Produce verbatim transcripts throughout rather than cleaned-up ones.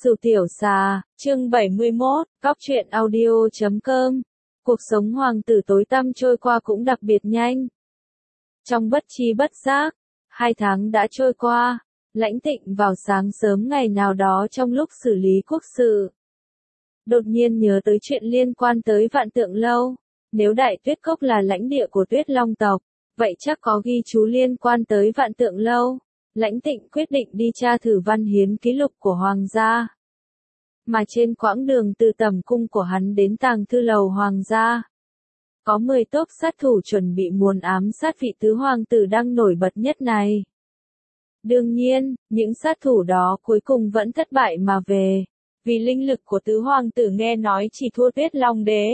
Sửu Tiểu Xà, chương bảy mươi mốt, góc truyện audio chấm com. Cuộc sống hoàng tử tối tăm trôi qua cũng đặc biệt nhanh. Trong bất chi bất giác, hai tháng đã trôi qua, Lãnh Tịnh vào sáng sớm ngày nào đó trong lúc xử lý quốc sự. Đột nhiên nhớ tới chuyện liên quan tới Vạn Tượng Lâu, nếu Đại Tuyết Cốc là lãnh địa của Tuyết Long tộc, vậy chắc có ghi chú liên quan tới Vạn Tượng Lâu. Lãnh Tịnh quyết định đi tra thử văn hiến ký lục của Hoàng gia. Mà trên quãng đường từ tầm cung của hắn đến tàng thư lầu Hoàng gia, có mười tốp sát thủ chuẩn bị muốn ám sát vị tứ hoàng tử đang nổi bật nhất này. Đương nhiên, những sát thủ đó cuối cùng vẫn thất bại mà về, vì linh lực của tứ hoàng tử nghe nói chỉ thua Tuyết Long đế.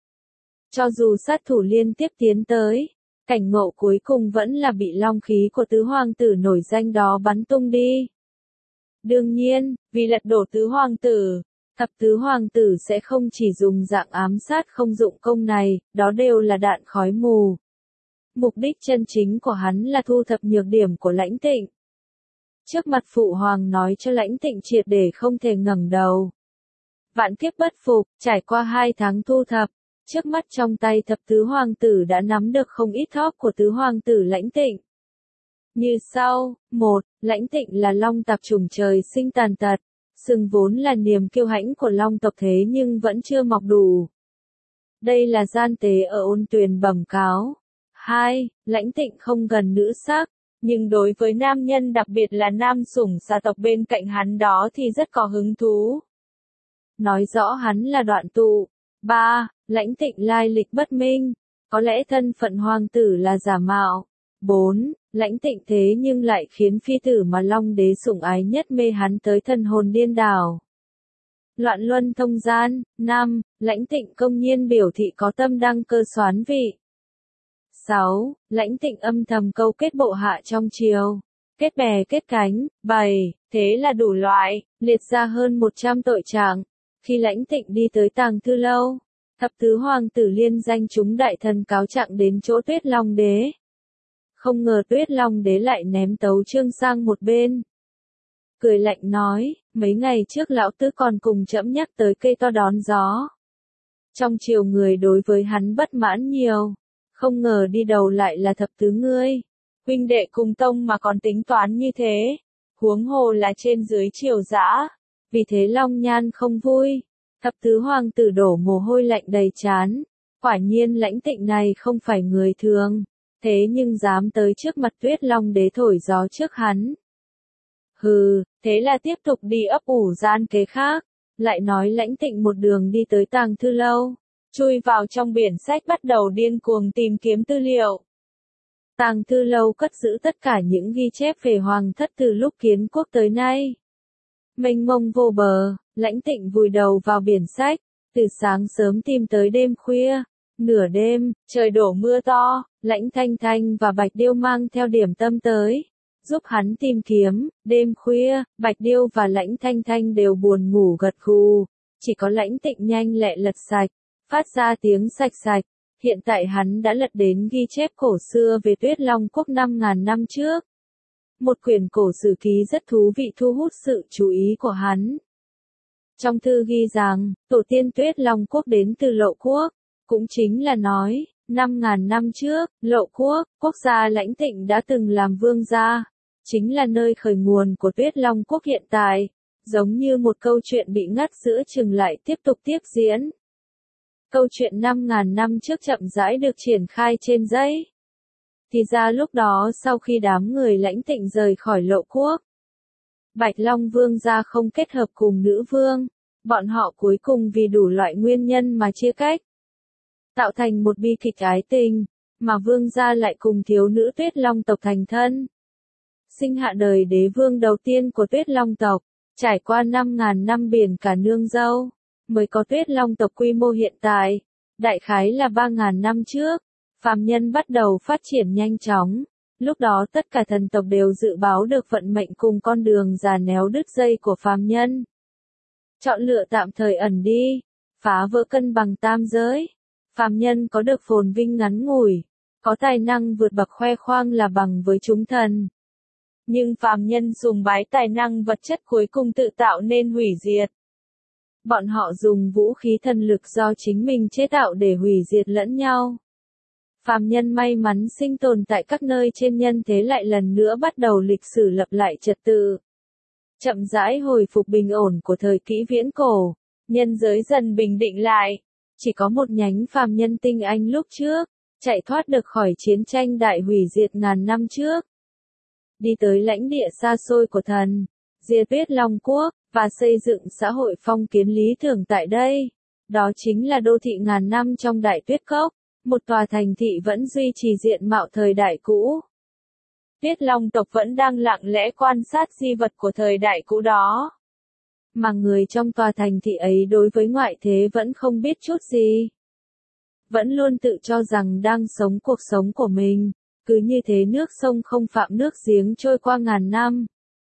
Cho dù sát thủ liên tiếp tiến tới, cảnh ngộ cuối cùng vẫn là bị long khí của tứ hoàng tử nổi danh đó bắn tung đi. Đương nhiên, vì lật đổ tứ hoàng tử, thập tứ hoàng tử sẽ không chỉ dùng dạng ám sát không dụng công này, đó đều là đạn khói mù. Mục đích chân chính của hắn là thu thập nhược điểm của Lãnh Tịnh. Trước mặt phụ hoàng nói cho Lãnh Tịnh triệt để không thể ngẩng đầu. Vạn kiếp bất phục, trải qua hai tháng thu thập, trước mắt trong tay thập tứ hoàng tử đã nắm được không ít thóp của tứ hoàng tử Lãnh Tịnh. Như sau, một, Lãnh Tịnh là long tạp chủng trời sinh tàn tật, sừng vốn là niềm kiêu hãnh của long tộc thế nhưng vẫn chưa mọc đủ. Đây là gian tế ở Ôn Tuyền bẩm cáo. Hai, Lãnh Tịnh không gần nữ sắc, nhưng đối với nam nhân đặc biệt là nam sủng gia tộc bên cạnh hắn đó thì rất có hứng thú. Nói rõ hắn là đoạn tụ. Ba, Lãnh Tịnh lai lịch bất minh, có lẽ thân phận hoàng tử là giả mạo. Bốn, Lãnh Tịnh thế nhưng lại khiến phi tử mà long đế sủng ái nhất mê hắn tới thần hồn điên đảo. Loạn luân thông gian. Năm, Lãnh Tịnh công nhiên biểu thị có tâm đăng cơ soán vị. Sáu, Lãnh Tịnh âm thầm câu kết bộ hạ trong triều, kết bè kết cánh. Bảy, thế là đủ loại, liệt ra hơn một trăm tội trạng. Khi Lãnh Tịnh đi tới tàng thư lâu, thập tứ hoàng tử liên danh chúng đại thần cáo trạng đến chỗ Tuyết Long đế. Không ngờ Tuyết Long đế lại ném tấu chương sang một bên. Cười lạnh nói, mấy ngày trước lão tứ còn cùng trẫm nhắc tới cây to đón gió. Trong triều người đối với hắn bất mãn nhiều, không ngờ đi đầu lại là thập tứ ngươi. Huynh đệ cùng tông mà còn tính toán như thế, huống hồ là trên dưới triều dã. Vì thế Long Nhan không vui, thập tứ hoàng tử đổ mồ hôi lạnh đầy trán. Quả nhiên Lãnh Tịnh này không phải người thường, thế nhưng dám tới trước mặt Tuyết Long đế thổi gió trước hắn. Hừ, thế là tiếp tục đi ấp ủ gian kế khác, lại nói Lãnh Tịnh một đường đi tới tàng thư lâu, chui vào trong biển sách bắt đầu điên cuồng tìm kiếm tư liệu. Tàng thư lâu cất giữ tất cả những ghi chép về hoàng thất từ lúc kiến quốc tới nay. Mênh mông vô bờ, Lãnh Tịnh vùi đầu vào biển sách, từ sáng sớm tìm tới đêm khuya. Nửa đêm, trời đổ mưa to, Lãnh Thanh Thanh và Bạch Điêu mang theo điểm tâm tới, giúp hắn tìm kiếm. Đêm khuya, Bạch Điêu và Lãnh Thanh Thanh đều buồn ngủ gật gù, chỉ có Lãnh Tịnh nhanh lẹ lật sạch, phát ra tiếng sạch sạch. Hiện tại hắn đã lật đến ghi chép cổ xưa về Tuyết Long quốc năm ngàn năm trước. Một quyển cổ sử ký rất thú vị thu hút sự chú ý của hắn. Trong thư ghi rằng, tổ tiên Tuyết Long quốc đến từ Lộ quốc, cũng chính là nói, năm ngàn năm trước, Lộ quốc, quốc gia Lãnh Tịnh đã từng làm vương gia, chính là nơi khởi nguồn của Tuyết Long quốc hiện tại, giống như một câu chuyện bị ngắt giữa chừng lại tiếp tục tiếp diễn. Câu chuyện năm ngàn năm trước chậm rãi được triển khai trên giấy. Thì ra lúc đó sau khi đám người Lãnh Tịnh rời khỏi Lộ quốc, Bạch Long vương gia không kết hợp cùng nữ vương, bọn họ cuối cùng vì đủ loại nguyên nhân mà chia cách, tạo thành một bi kịch ái tình, mà vương gia lại cùng thiếu nữ Tuyết Long tộc thành thân. Sinh hạ đời đế vương đầu tiên của Tuyết Long tộc, trải qua năm ngàn năm biển cả nương dâu, mới có Tuyết Long tộc quy mô hiện tại, đại khái là ba ngàn năm trước. Phàm nhân bắt đầu phát triển nhanh chóng, lúc đó tất cả thần tộc đều dự báo được vận mệnh cùng con đường già néo đứt dây của phàm nhân. Chọn lựa tạm thời ẩn đi, phá vỡ cân bằng tam giới. Phàm nhân có được phồn vinh ngắn ngủi, có tài năng vượt bậc khoe khoang là bằng với chúng thần. nhưng phàm nhân sùng bái tài năng vật chất cuối cùng tự tạo nên hủy diệt. Bọn họ dùng vũ khí thần lực do chính mình chế tạo để hủy diệt lẫn nhau. Phàm nhân may mắn sinh tồn tại các nơi trên nhân thế lại lần nữa bắt đầu lịch sử lập lại trật tự. Chậm rãi hồi phục bình ổn của thời kỷ viễn cổ, nhân giới dần bình định lại. Chỉ có một nhánh phàm nhân tinh anh lúc trước, chạy thoát được khỏi chiến tranh đại hủy diệt ngàn năm trước. Đi tới lãnh địa xa xôi của thần, diệt Tuyết Long Quốc, và xây dựng xã hội phong kiến lý tưởng tại đây. Đó chính là đô thị ngàn năm trong Đại Tuyết Cốc, một tòa thành thị vẫn duy trì diện mạo thời đại cũ. Tuyết Long tộc vẫn đang lặng lẽ quan sát di vật của thời đại cũ đó. Mà người trong tòa thành thị ấy đối với ngoại thế vẫn không biết chút gì. Vẫn luôn tự cho rằng đang sống cuộc sống của mình, cứ như thế nước sông không phạm nước giếng trôi qua ngàn năm.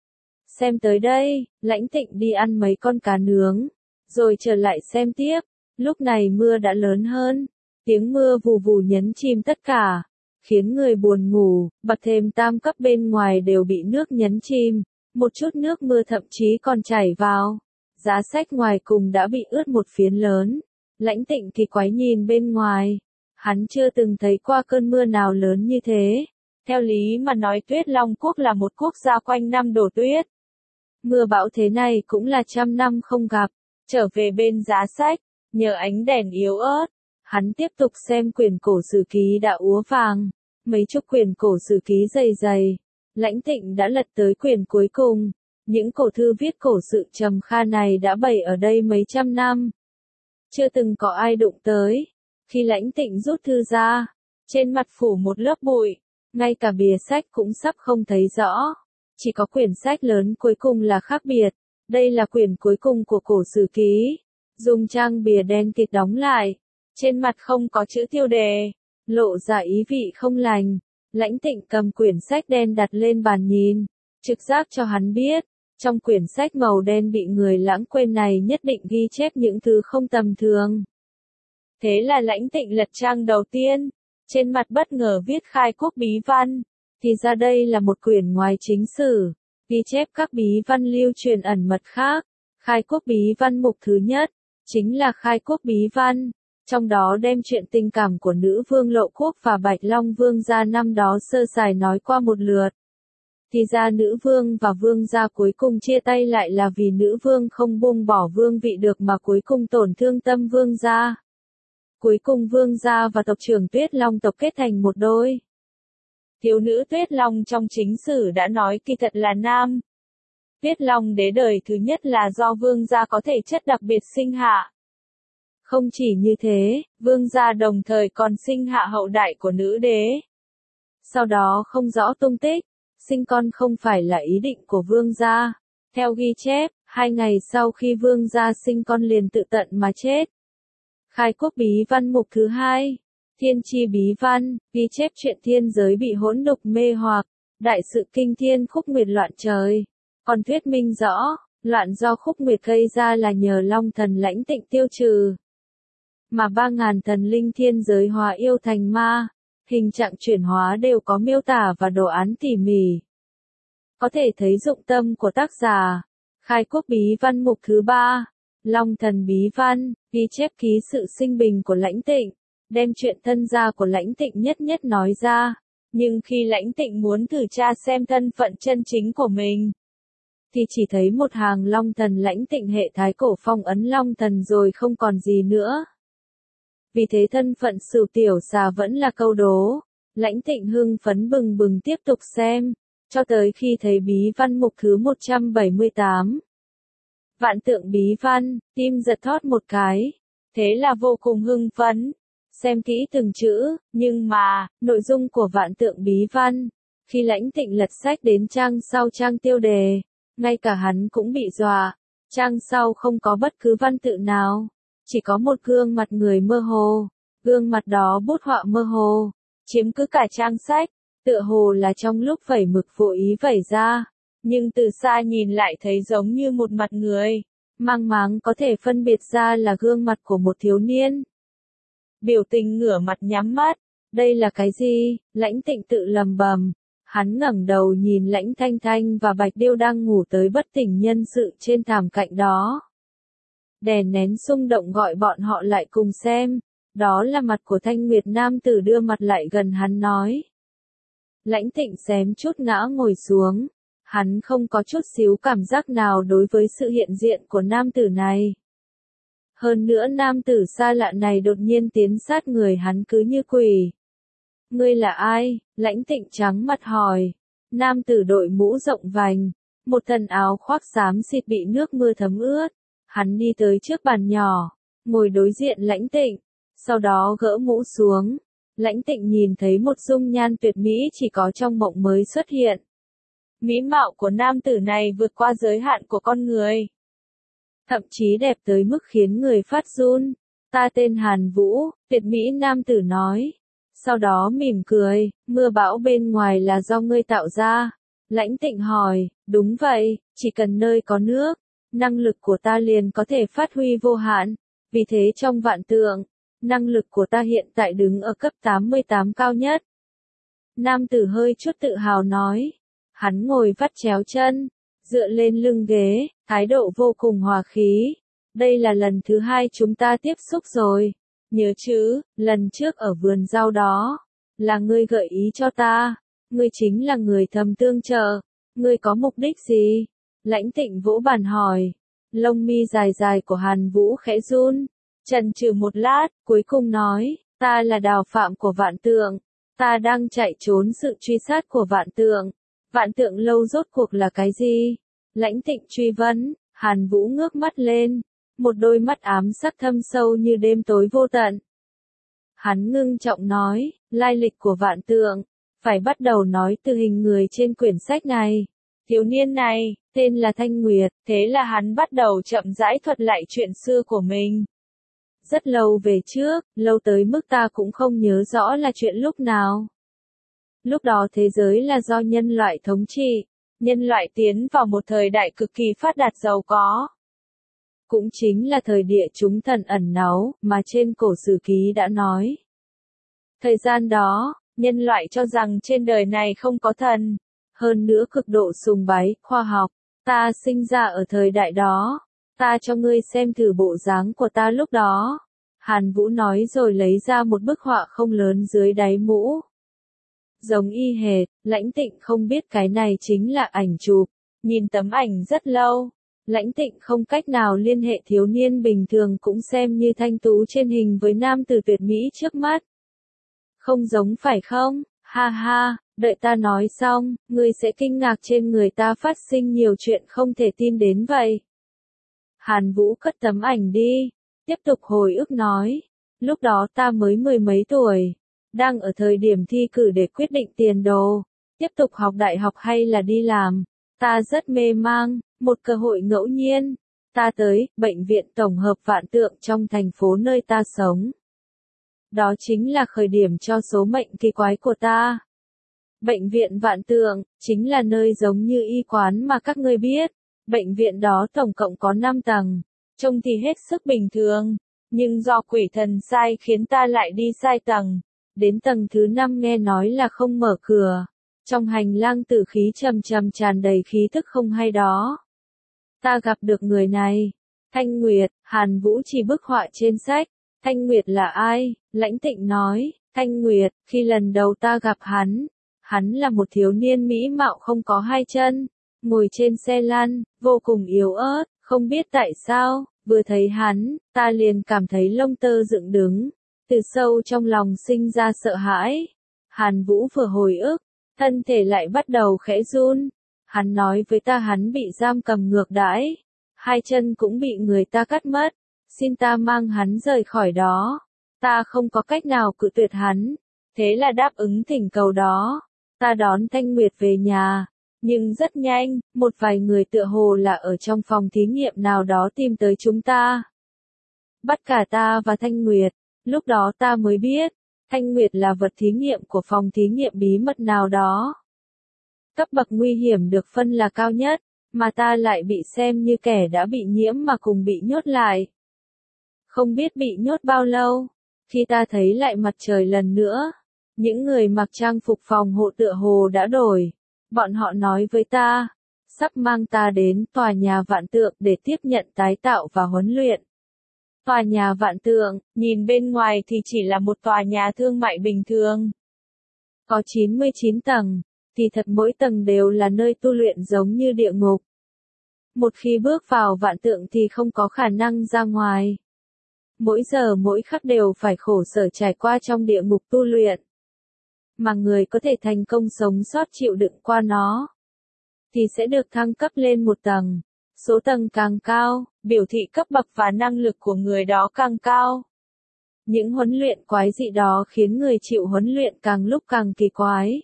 Xem tới đây, Lãnh Tịnh đi ăn mấy con cá nướng, rồi trở lại xem tiếp. Lúc này mưa đã lớn hơn, tiếng mưa vù vù nhấn chìm tất cả, khiến người buồn ngủ, bật thêm tam cấp bên ngoài đều bị nước nhấn chìm, một chút nước mưa thậm chí còn chảy vào. Giá sách ngoài cùng đã bị ướt một phiến lớn. Lãnh Tịnh kỳ quái nhìn bên ngoài, hắn chưa từng thấy qua cơn mưa nào lớn như thế. Theo lý mà nói Tuyết Long Quốc là một quốc gia quanh năm đổ tuyết. Mưa bão thế này cũng là trăm năm không gặp. Trở về bên giá sách, nhờ ánh đèn yếu ớt, hắn tiếp tục xem quyển cổ sử ký đã úa vàng. Mấy chục quyển cổ sử ký dày dày. Lãnh Tịnh đã lật tới quyển cuối cùng. Những cổ thư viết cổ sự trầm kha này đã bày ở đây mấy trăm năm. Chưa từng có ai đụng tới. Khi Lãnh Tịnh rút thư ra, trên mặt phủ một lớp bụi, ngay cả bìa sách cũng sắp không thấy rõ. Chỉ có quyển sách lớn cuối cùng là khác biệt. Đây là quyển cuối cùng của cổ sử ký. Dùng trang bìa đen kịt đóng lại. Trên mặt không có chữ tiêu đề. Lộ ra ý vị không lành. Lãnh Tịnh cầm quyển sách đen đặt lên bàn nhìn. Trực giác cho hắn biết. Trong quyển sách màu đen bị người lãng quên này nhất định ghi chép những thứ không tầm thường. Thế là Lãnh Tịnh lật trang đầu tiên. Trên mặt bất ngờ viết khai quốc bí văn. Thì ra đây là một quyển ngoài chính sử. Ghi chép các bí văn lưu truyền ẩn mật khác. Khai quốc bí văn mục thứ nhất. Chính là khai quốc bí văn. Trong đó đem chuyện tình cảm của nữ vương Lộ Quốc và Bạch Long Vương gia năm đó sơ sài nói qua một lượt. Thì ra nữ vương và vương gia cuối cùng chia tay lại là vì nữ vương không buông bỏ vương vị được mà cuối cùng tổn thương tâm vương gia. Cuối cùng vương gia và tộc trưởng Tuyết Long tộc kết thành một đôi. Thiếu nữ Tuyết Long trong chính sử đã nói kỳ thật là nam. Tuyết Long đế đời thứ nhất là do vương gia có thể chất đặc biệt sinh hạ. Không chỉ như thế, vương gia đồng thời còn sinh hạ hậu đại của nữ đế. Sau đó không rõ tung tích, sinh con không phải là ý định của vương gia. Theo ghi chép, hai ngày sau khi vương gia sinh con liền tự tận mà chết. Khai quốc bí văn mục thứ hai, thiên chi bí văn, ghi chép chuyện thiên giới bị hỗn đục mê hoặc, đại sự kinh thiên khúc nguyệt loạn trời. Còn thuyết minh rõ, loạn do khúc nguyệt gây ra là nhờ Long thần Lãnh Tịnh tiêu trừ. Mà ba ngàn thần linh thiên giới hóa yêu thành ma, hình trạng chuyển hóa đều có miêu tả và đồ án tỉ mỉ. Có thể thấy dụng tâm của tác giả. Khai quốc bí văn mục thứ ba, Long thần bí văn, ghi chép ký sự sinh bình của Lãnh Tịnh, đem chuyện thân gia của Lãnh Tịnh nhất nhất nói ra. Nhưng khi Lãnh Tịnh muốn thử tra xem thân phận chân chính của mình, thì chỉ thấy một hàng Long thần Lãnh Tịnh hệ thái cổ phong ấn Long thần rồi không còn gì nữa. Vì thế thân phận Sửu tiểu xà vẫn là câu đố. Lãnh Tịnh hưng phấn bừng bừng tiếp tục xem, cho tới khi thấy bí văn mục thứ một trăm bảy mươi tám. Vạn tượng bí văn, tim giật thót một cái. Thế là vô cùng hưng phấn. Xem kỹ từng chữ, nhưng mà, nội dung của vạn tượng bí văn, khi Lãnh Tịnh lật sách đến trang sau trang tiêu đề, ngay cả hắn cũng bị dọa. Trang sau không có bất cứ văn tự nào. Chỉ có một gương mặt người mơ hồ, gương mặt đó bút họa mơ hồ, chiếm cứ cả trang sách, tựa hồ là trong lúc vẩy mực vô ý vẩy ra, nhưng từ xa nhìn lại thấy giống như một mặt người, mang máng có thể phân biệt ra là gương mặt của một thiếu niên. Biểu tình ngửa mặt nhắm mắt, đây là cái gì? Lãnh Tịnh tự lầm bầm, Hắn ngẩng đầu nhìn Lãnh Thanh Thanh và Bạch Điêu đang ngủ tới bất tỉnh nhân sự trên thảm cạnh đó. Đè nén xung động gọi bọn họ lại cùng xem. Đó là mặt của Thanh Nguyệt. Nam tử đưa mặt lại gần hắn nói. Lãnh Tịnh xém chút ngã ngồi xuống. Hắn không có chút xíu cảm giác nào đối với sự hiện diện của nam tử này. Hơn nữa nam tử xa lạ này đột nhiên tiến sát người hắn cứ như quỷ. Ngươi là ai? Lãnh Tịnh trắng mặt hỏi. Nam tử đội mũ rộng vành, một thân áo khoác xám xịt bị nước mưa thấm ướt. Hắn đi tới trước bàn nhỏ, ngồi đối diện Lãnh Tịnh, sau đó gỡ mũ xuống. Lãnh Tịnh nhìn thấy một dung nhan tuyệt mỹ chỉ có trong mộng mới xuất hiện. Mỹ mạo của nam tử này vượt qua giới hạn của con người. Thậm chí đẹp tới mức khiến người phát run. Ta tên Hàn Vũ, tuyệt mỹ nam tử nói. Sau đó mỉm cười, mưa bão bên ngoài là do ngươi tạo ra. Lãnh Tịnh hỏi, đúng vậy, chỉ cần nơi có nước, năng lực của ta liền có thể phát huy vô hạn. Vì thế trong vạn tượng, năng lực của ta hiện tại đứng ở cấp tám mươi tám cao nhất. Nam tử hơi chút tự hào nói. Hắn ngồi vắt chéo chân, dựa lên lưng ghế, thái độ vô cùng hòa khí. Đây là lần thứ hai chúng ta tiếp xúc rồi. Nhớ chứ, lần trước ở vườn rau đó, là ngươi gợi ý cho ta. Ngươi chính là người thầm tương trợ. Ngươi có mục đích gì? Lãnh Tịnh vỗ bàn hỏi. Lông mi dài dài của Hàn Vũ khẽ run. Chần chừ một lát, cuối cùng nói, ta là đào phạm của vạn tượng. Ta đang chạy trốn sự truy sát của vạn tượng. Vạn tượng lâu rốt cuộc là cái gì? Lãnh Tịnh truy vấn. Hàn Vũ ngước mắt lên. Một đôi mắt ám sắc thâm sâu như đêm tối vô tận. Hắn ngưng trọng nói, lai lịch của vạn tượng. Phải bắt đầu nói từ hình người trên quyển sách này. Thiếu niên này, tên là Thanh Nguyệt. Thế là hắn bắt đầu chậm rãi thuật lại chuyện xưa của mình. Rất lâu về trước, lâu tới mức ta cũng không nhớ rõ là chuyện lúc nào. Lúc đó thế giới là do nhân loại thống trị. Nhân loại tiến vào một thời đại cực kỳ phát đạt giàu có. Cũng chính là thời địa chúng thần ẩn náu, mà trên cổ sử ký đã nói. Thời gian đó, nhân loại cho rằng trên đời này không có thần. Hơn nữa cực độ sùng bái, khoa học. Ta sinh ra ở thời đại đó. Ta cho ngươi xem thử bộ dáng của ta lúc đó. Hàn Vũ nói rồi lấy ra một bức họa không lớn dưới đáy mũ. Giống y hệt, Lãnh Tịnh không biết cái này chính là ảnh chụp. Nhìn tấm ảnh rất lâu. Lãnh Tịnh không cách nào liên hệ thiếu niên bình thường cũng xem như thanh tú trên hình với nam tử tuyệt mỹ trước mắt. Không giống phải không? Ha ha, đợi ta nói xong, ngươi sẽ kinh ngạc trên người ta phát sinh nhiều chuyện không thể tin đến vậy. Hàn Vũ cất tấm ảnh đi, tiếp tục hồi ức nói. Lúc đó ta mới mười mấy tuổi, đang ở thời điểm thi cử để quyết định tiền đồ, tiếp tục học đại học hay là đi làm. Ta rất mê mang, một cơ hội ngẫu nhiên. Ta tới bệnh viện tổng hợp vạn tượng trong thành phố nơi ta sống. Đó chính là khởi điểm cho số mệnh kỳ quái của ta. Bệnh viện vạn tượng, chính là nơi giống như y quán mà các ngươi biết. Bệnh viện đó tổng cộng có năm tầng. Trông thì hết sức bình thường. Nhưng do quỷ thần sai khiến ta lại đi sai tầng. Đến tầng thứ năm nghe nói là không mở cửa. Trong hành lang tử khí trầm trầm tràn đầy khí thức không hay đó. Ta gặp được người này. Thanh Nguyệt. Hàn Vũ chỉ bức họa trên sách. Thanh Nguyệt là ai? Lãnh Tịnh nói. Thanh Nguyệt, khi lần đầu ta gặp hắn. Hắn là một thiếu niên mỹ mạo không có hai chân. Ngồi trên xe lăn, vô cùng yếu ớt. Không biết tại sao, vừa thấy hắn, ta liền cảm thấy lông tơ dựng đứng. Từ sâu trong lòng sinh ra sợ hãi. Hàn Vũ vừa hồi ức, thân thể lại bắt đầu khẽ run. Hắn nói với ta hắn bị giam cầm ngược đãi. Hai chân cũng bị người ta cắt mất. Xin ta mang hắn rời khỏi đó. Ta không có cách nào cự tuyệt hắn. Thế là đáp ứng thỉnh cầu đó. Ta đón Thanh Nguyệt về nhà. Nhưng rất nhanh, một vài người tựa hồ là ở trong phòng thí nghiệm nào đó tìm tới chúng ta. Bắt cả ta và Thanh Nguyệt. Lúc đó ta mới biết, Thanh Nguyệt là vật thí nghiệm của phòng thí nghiệm bí mật nào đó. Cấp bậc nguy hiểm được phân là cao nhất, mà ta lại bị xem như kẻ đã bị nhiễm mà cùng bị nhốt lại. Không biết bị nhốt bao lâu, khi ta thấy lại mặt trời lần nữa, Những người mặc trang phục phòng hộ tựa hồ đã đổi. Bọn họ nói với ta, sắp mang ta đến tòa nhà Vạn Tượng để tiếp nhận tái tạo và huấn luyện. Tòa nhà Vạn Tượng, nhìn bên ngoài thì chỉ là một tòa nhà thương mại bình thường. Có chín mươi chín tầng, thì thật mỗi tầng đều là nơi tu luyện giống như địa ngục. Một khi bước vào Vạn Tượng thì không có khả năng ra ngoài. Mỗi giờ mỗi khắc đều phải khổ sở trải qua trong địa ngục tu luyện. Mà người có thể thành công sống sót chịu đựng qua nó, thì sẽ được thăng cấp lên một tầng. Số tầng càng cao, biểu thị cấp bậc và năng lực của người đó càng cao. Những huấn luyện quái dị đó khiến người chịu huấn luyện càng lúc càng kỳ quái.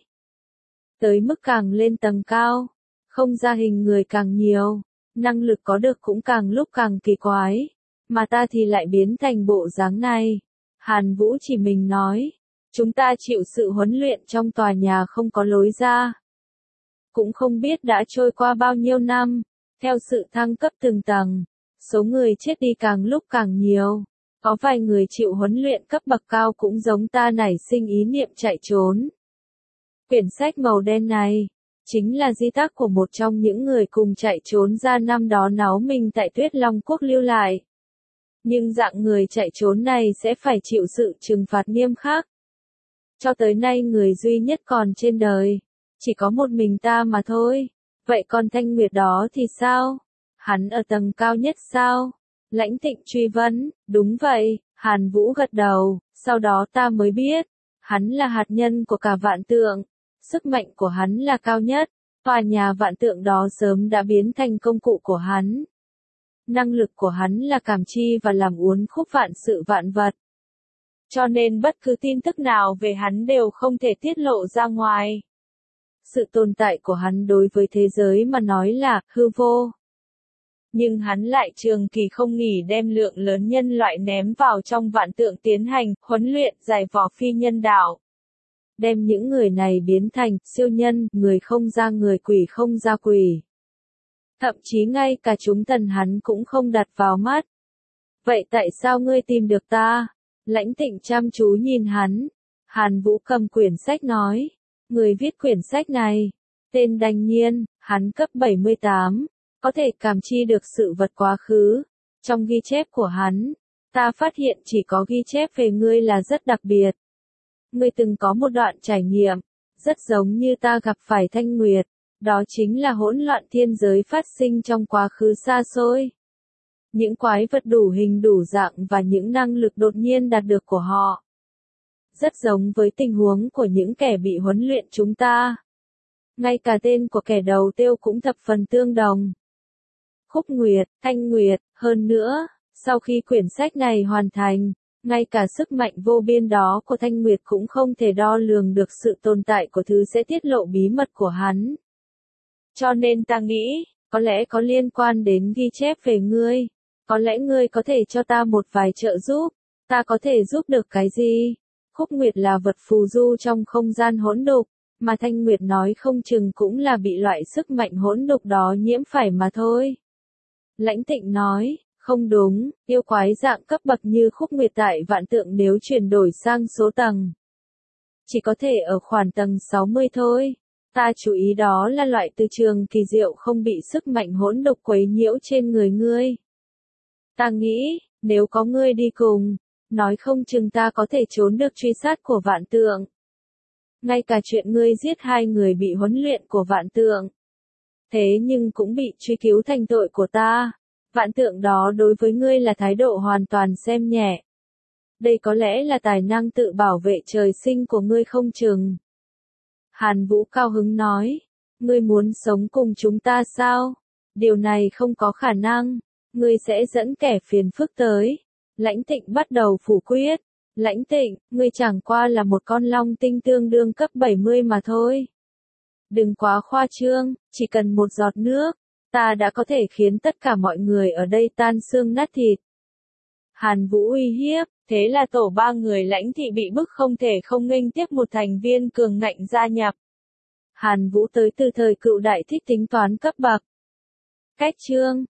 Tới mức càng lên tầng cao, không ra hình người càng nhiều, năng lực có được cũng càng lúc càng kỳ quái. Mà ta thì lại biến thành bộ dáng này. Hàn Vũ chỉ mình nói, chúng ta chịu sự huấn luyện trong tòa nhà không có lối ra. Cũng không biết đã trôi qua bao nhiêu năm, theo sự thăng cấp từng tầng, số người chết đi càng lúc càng nhiều. Có vài người chịu huấn luyện cấp bậc cao cũng giống ta nảy sinh ý niệm chạy trốn. Quyển sách màu đen này, chính là di tác của một trong những người cùng chạy trốn ra năm đó náu mình tại Tuyết Long Quốc lưu lại. Nhưng dạng người chạy trốn này sẽ phải chịu sự trừng phạt nghiêm khắc. Cho tới nay người duy nhất còn trên đời, chỉ có một mình ta mà thôi. Vậy còn Thanh Nguyệt đó thì sao? Hắn ở tầng cao nhất sao? Lãnh Tịnh truy vấn, đúng vậy, Hàn Vũ gật đầu, sau đó ta mới biết, hắn là hạt nhân của cả Vạn Tượng, sức mạnh của hắn là cao nhất, tòa nhà Vạn Tượng đó sớm đã biến thành công cụ của hắn. Năng lực của hắn là cảm chi và làm uốn khúc vạn sự vạn vật. Cho nên bất cứ tin tức nào về hắn đều không thể tiết lộ ra ngoài. Sự tồn tại của hắn đối với thế giới mà nói là hư vô. Nhưng hắn lại trường kỳ không nghỉ đem lượng lớn nhân loại ném vào trong Vạn Tượng tiến hành huấn luyện giải võ phi nhân đạo. Đem những người này biến thành siêu nhân, người không ra người, quỷ không ra quỷ. Thậm chí ngay cả chúng thần hắn cũng không đặt vào mắt. Vậy tại sao ngươi tìm được ta? Lãnh Tịnh chăm chú nhìn hắn. Hàn Vũ cầm quyển sách nói. Người viết quyển sách này, tên Đành Nhiên, hắn cấp bảy mươi tám, có thể cảm chi được sự vật quá khứ. Trong ghi chép của hắn, ta phát hiện chỉ có ghi chép về ngươi là rất đặc biệt. Ngươi từng có một đoạn trải nghiệm, rất giống như ta gặp phải Thanh Nguyệt. Đó chính là hỗn loạn thiên giới phát sinh trong quá khứ xa xôi. Những quái vật đủ hình đủ dạng và những năng lực đột nhiên đạt được của họ. Rất giống với tình huống của những kẻ bị huấn luyện chúng ta. Ngay cả tên của kẻ đầu tiêu cũng thập phần tương đồng. Khúc Nguyệt, Thanh Nguyệt, hơn nữa, sau khi quyển sách này hoàn thành, ngay cả sức mạnh vô biên đó của Thanh Nguyệt cũng không thể đo lường được sự tồn tại của thứ sẽ tiết lộ bí mật của hắn. Cho nên ta nghĩ, có lẽ có liên quan đến ghi chép về ngươi. Có lẽ ngươi có thể cho ta một vài trợ giúp. Ta có thể giúp được cái gì? Khúc Nguyệt là vật phù du trong không gian hỗn đục, mà Thanh Nguyệt nói không chừng cũng là bị loại sức mạnh hỗn đục đó nhiễm phải mà thôi. Lãnh Tịnh nói, không đúng, yêu quái dạng cấp bậc như Khúc Nguyệt tại Vạn Tượng nếu chuyển đổi sang số tầng, chỉ có thể ở khoảng tầng sáu mươi thôi. Ta chú ý đó là loại từ trường kỳ diệu không bị sức mạnh hỗn độc quấy nhiễu trên người ngươi. Ta nghĩ, nếu có ngươi đi cùng, nói không chừng ta có thể trốn được truy sát của Vạn Tượng. Ngay cả chuyện ngươi giết hai người bị huấn luyện của Vạn Tượng. Thế nhưng cũng bị truy cứu thành tội của ta. Vạn Tượng đó đối với ngươi là thái độ hoàn toàn xem nhẹ. Đây có lẽ là tài năng tự bảo vệ trời sinh của ngươi không chừng. Hàn Vũ cao hứng nói, ngươi muốn sống cùng chúng ta sao? Điều này không có khả năng, ngươi sẽ dẫn kẻ phiền phức tới. Lãnh Tịnh bắt đầu phủ quyết. Lãnh Tịnh, ngươi chẳng qua là một con long tinh tương đương cấp bảy mươi mà thôi. Đừng quá khoa trương, chỉ cần một giọt nước, ta đã có thể khiến tất cả mọi người ở đây tan xương nát thịt. Hàn Vũ uy hiếp, thế là tổ ba người Lãnh thị bị bức không thể không nghênh tiếp một thành viên cường ngạnh gia nhập. Hàn Vũ tới từ thời cựu đại thích tính toán cấp bậc. Cách chương